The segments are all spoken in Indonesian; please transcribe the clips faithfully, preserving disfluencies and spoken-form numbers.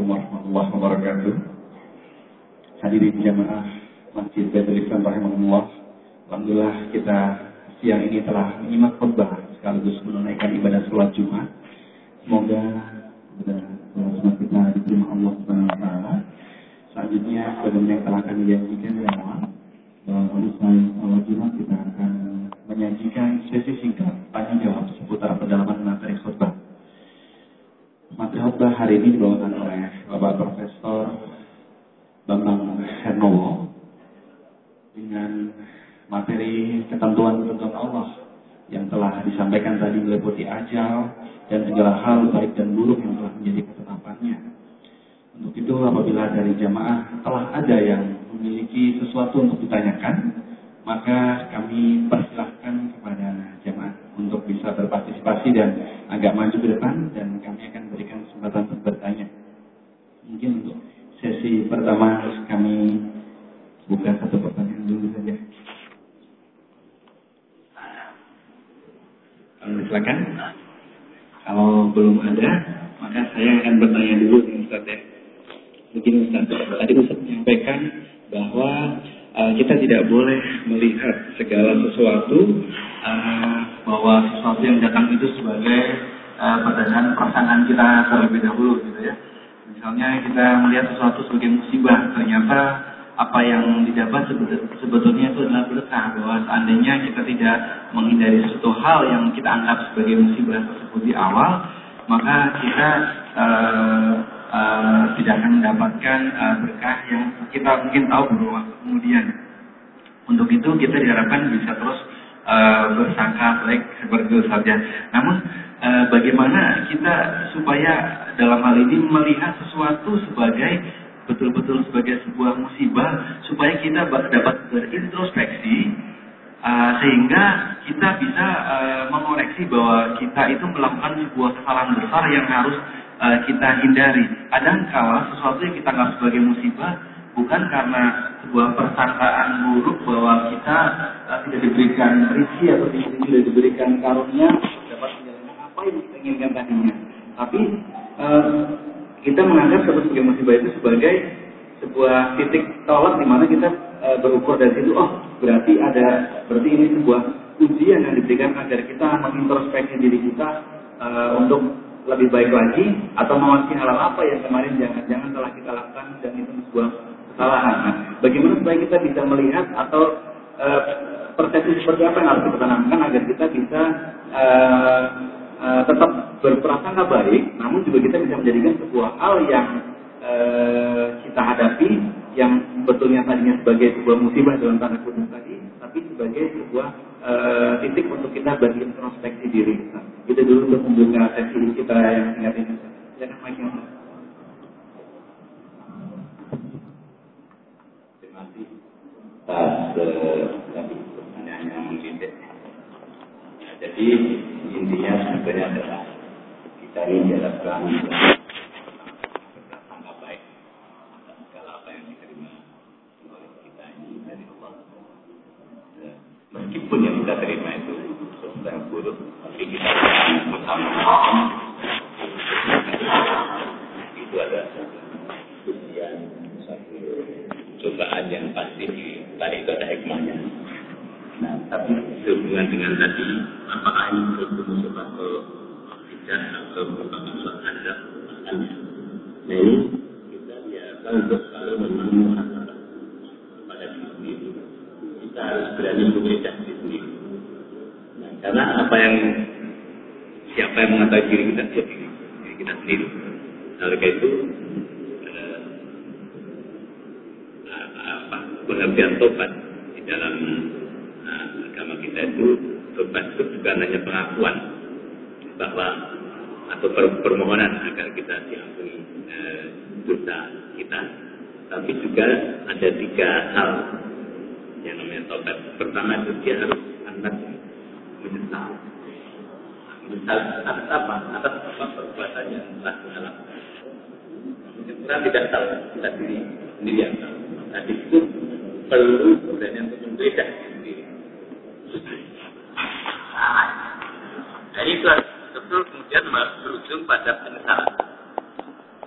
Assalamualaikum warahmatullahi wabarakatuh. Hadirin jamaah Masjid Baitul Islam rahimahullah. Alhamdulillah kita siang ini telah menyimak khutbah sekaligus menunaikan ibadah sholat Jumat. Semoga ibadah sholat Jumat kita diterima Allah Subhanahu wa taala. Selanjutnya sebagaimana yang telah kami janjikan di awal, bahwa usai sholat Jumat kita akan menyajikan sesi singkat tanya jawab seputar pendalaman materi khutbah. Materi khutbah hari ini dibawakan oleh Bapak Profesor Bambang Hernowo dengan materi ketentuan-ketentuan Allah yang telah disampaikan tadi meliputi ajal dan segala hal baik dan buruk yang telah menjadi ketetapannya. Untuk itu apabila dari jamaah telah ada yang memiliki sesuatu untuk ditanyakan, maka kami persilahkan kepada jamaah untuk bisa berpartisipasi dan agak maju ke depan, dan kami akan berikan kesempatan untuk bertanya. Mungkin untuk sesi pertama kami buka satu pertanyaan dulu saja. Silakan. Kalau belum ada, maka saya akan bertanya dulu nih Ustaz ya. Begini Ustaz, tadi Ustaz menyampaikan bahwa uh, kita tidak boleh melihat segala sesuatu uh, bahwa sesuatu yang datang itu sebagai uh, berdasarkan perasaan kita terlebih dahulu gitu ya. Misalnya kita melihat sesuatu sebagai musibah, ternyata apa yang didapat sebetulnya itu adalah berkah, bahwa seandainya kita tidak menghindari suatu hal yang kita anggap sebagai musibah tersebut di awal, maka kita uh, uh, tidak akan mendapatkan uh, berkah yang kita mungkin tahu beberapa waktu kemudian. Untuk itu kita diharapkan bisa terus uh, bersangka baik seperti itu saja. Namun uh, bagaimana kita supaya dalam hal ini melihat sesuatu sebagai betul-betul sebagai sebuah musibah, supaya kita dapat berintrospeksi uh, sehingga kita bisa uh, mengoreksi bahwa kita itu melakukan sebuah kesalahan besar yang harus uh, kita hindari. Kadangkala sesuatu yang kita anggap sebagai musibah bukan karena sebuah persangkaan buruk bahwa kita uh, tidak diberikan rezeki atau tidak diberikan karunia dapat menjalankan apa yang kita inginkan tadinya, tapi uh, kita menganggap sebagai musibah itu sebagai sebuah titik tolak di mana kita e, berukur dari situ, oh berarti ada, berarti ini sebuah ujian yang diberikan agar kita mengintrospeksi diri kita e, untuk lebih baik lagi, atau mengawasi hal apa yang kemarin jangan-jangan telah kita lakukan dan itu sebuah kesalahan. Nah, bagaimana supaya kita bisa melihat atau e, persepsi seperti apa yang harus kita tanamkan agar kita bisa e, Uh, tetap berprasangka baik, namun juga kita bisa menjadikan sebuah hal yang uh, kita hadapi yang betulnya tadinya sebagai sebuah musibah dalam tanda kutip tadi, tapi sebagai sebuah uh, titik untuk kita berintrospeksi diri. Nah, itu dulu untuk membuka sesi kita yang singkat ini. Silakan Mike. Terima kasih atas tadi pertanyaan yang mendidik. Jadi intinya sebenarnya adalah kita ini diharapkan berprasangka baik atas segala apa yang diterima oleh kita ini dari Allah. Meskipun yang kita terima itu sesuatu yang buruk, tapi kita bersama-sama itu adalah satu ujian, satu cobaan yang pasti di balik itu ada hikmahnya. Nah, tapi sehubungan dengan tadi, apakah ini suatu musibah atau tidak, atau merupakan suatu adab? Nah, ini kita biasa untuk selalu menemukan pada diri sendiri. Kita harus berani mengejar diri sendiri. Nah, karena apa yang siapa yang mengetahui diri kita, dia diri, diri kita sendiri. Nah, oleh karena itu, eh, apa pengertian tobat di dalam agama kita itu, tobat itu bukan hanya pengakuan bahwa atau permohonan agar kita diampuni e, dosa kita, tapi juga ada tiga hal yang namanya tobat. Pertama itu dia harus atas menyesal. Menyesal atas apa? Atas apa perbuatan yang telah kita lakukan. Kita tidak tahu, kita diri sendiri yang tahu. Nah, itu perlu sebenarnya untuk menggeledah sendiri. Dari itu betul kemudian berujung pada penyesalan. Nah, kemudian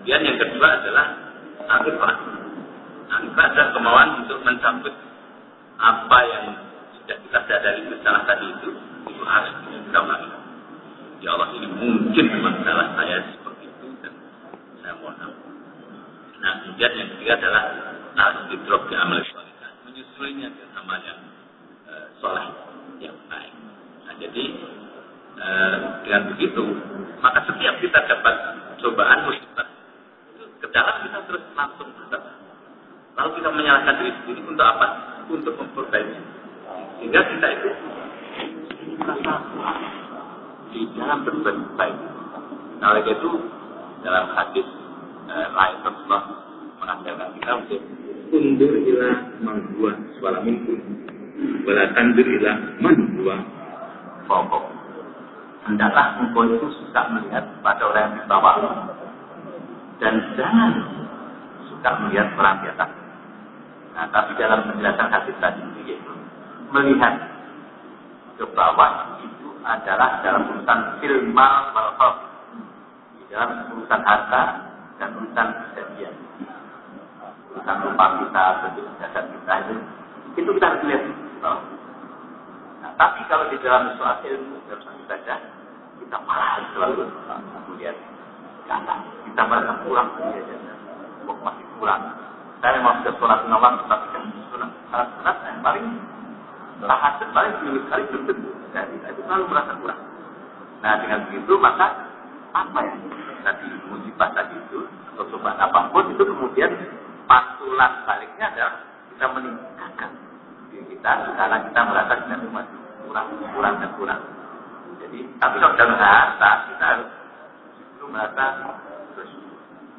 Kemudian yang kedua adalah al-ikhlas. Al-ikhlas adalah kemauan untuk mencabut apa yang sudah kita sadari bersalah tadi itu, itu harus kita ulangi. Ya Allah, ini mungkin memang salah saya seperti itu dan saya mohon ampun. Nah, kemudian yang ketiga adalah al-istidrak di amal soleh, menyusulnya dengan amal yang uh, soleh yang baik. Nah, jadi uh, dengan begitu maka setiap kita dapat cobaan musibah itu ke dalam kita terus langsung bertobat. Lalu kita menyalahkan diri sendiri untuk apa? Untuk memperbaiki. Sehingga kita itu merasa kuat di dalam berbuat baik. Nah, oleh itu dalam hadis eh, lain Rasulullah mengajarkan kita untuk undur ila manhua suara minggu, wala tandur ila manhua pokok. Hendaklah engkau itu suka melihat pada orang yang di bawah dan jangan suka melihat orang di atas. Nah, tapi dalam penjelasan hadis tadi yaitu melihat ke bawah itu adalah dalam urusan ilmal wal khalq, di dalam urusan harta dan urusan kejadian, urusan rumah kita, bentuk jasad kita itu, itu kita harus lihat. Nah, tapi kalau di dalam soal ilmu, dalam soal ibadah, kita malah selalu melihat ke atas. Kita merasa kurang melihat jasad, kok masih kurang. Saya memang sudah sholat nawar, tetapi kan sholat sunat yang paling tahajud paling seminggu sekali belum tentu. Jadi itu selalu merasa kurang. Nah, dengan begitu maka apa ya tadi musibah tadi itu atau cobaan apapun itu kemudian pantulan baliknya adalah kita meningkatkan diri kita karena kita merasa kita masih kurang, kurang dan kurang. Jadi tapi kalau dalam harta kita harus justru merasa bersyukur.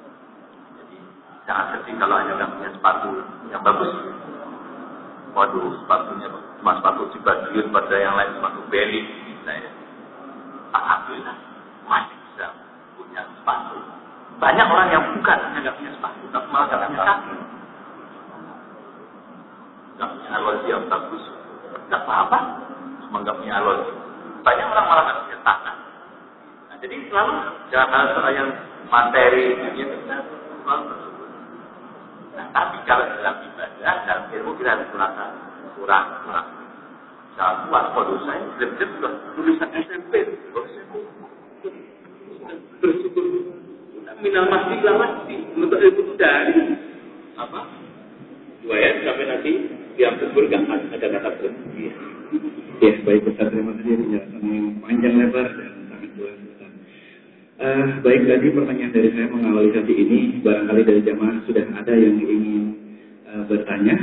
Jangan sedih kalau hanya nggak punya sepatu yang bagus. Waduh, sepatunya cuma sepatu Cibadiun pada yang lain sepatu Beli. Saya, alhamdulillah masih bisa punya sepatu. Banyak orang yang bukan hanya nggak punya sepatu, tapi malah nggak punya kaki. Nggak punya aloj yang bagus, nggak apa-apa, cuma nggak punya aloj. Banyak orang malah nggak punya tangan. Nah, jadi selalu dalam hal soal yang materi dunia itu selalu bersyukur. Nah, tapi kalau dalam ibadah, dalam ilmu kita harus merasa kurang, kurang. Kalau kuat kode saya, benar-benar sudah tulisan S M P. Kalau saya bersyukur, minal masjid lawati, untuk ilmu itu dari apa? Dua ya, sampai nanti yang kubur gak ada kata berhenti. Ya, baik Ustaz, terima kasih penjelasan yang panjang lebar dan sangat jelas Ustaz. Uh, baik, tadi pertanyaan dari saya mengawali sesi ini, barangkali dari jamaah sudah ada yang ingin uh, bertanya.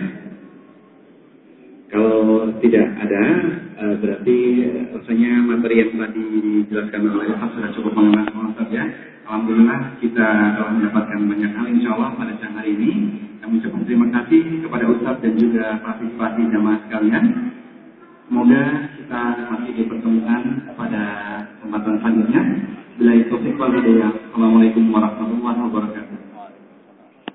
Kalau tidak ada, uh, berarti uh, rasanya materi yang tadi dijelaskan oleh Ustaz sudah cukup mengenal Ustaz ya. Alhamdulillah kita telah mendapatkan banyak hal insya Allah pada siang hari ini. Kami ucapkan terima kasih kepada Ustaz dan juga partisipasi jamaah sekalian. Semoga kita masih dipertemukan pada kesempatan selanjutnya. Bila itu, Assalamualaikum warahmatullahi wabarakatuh.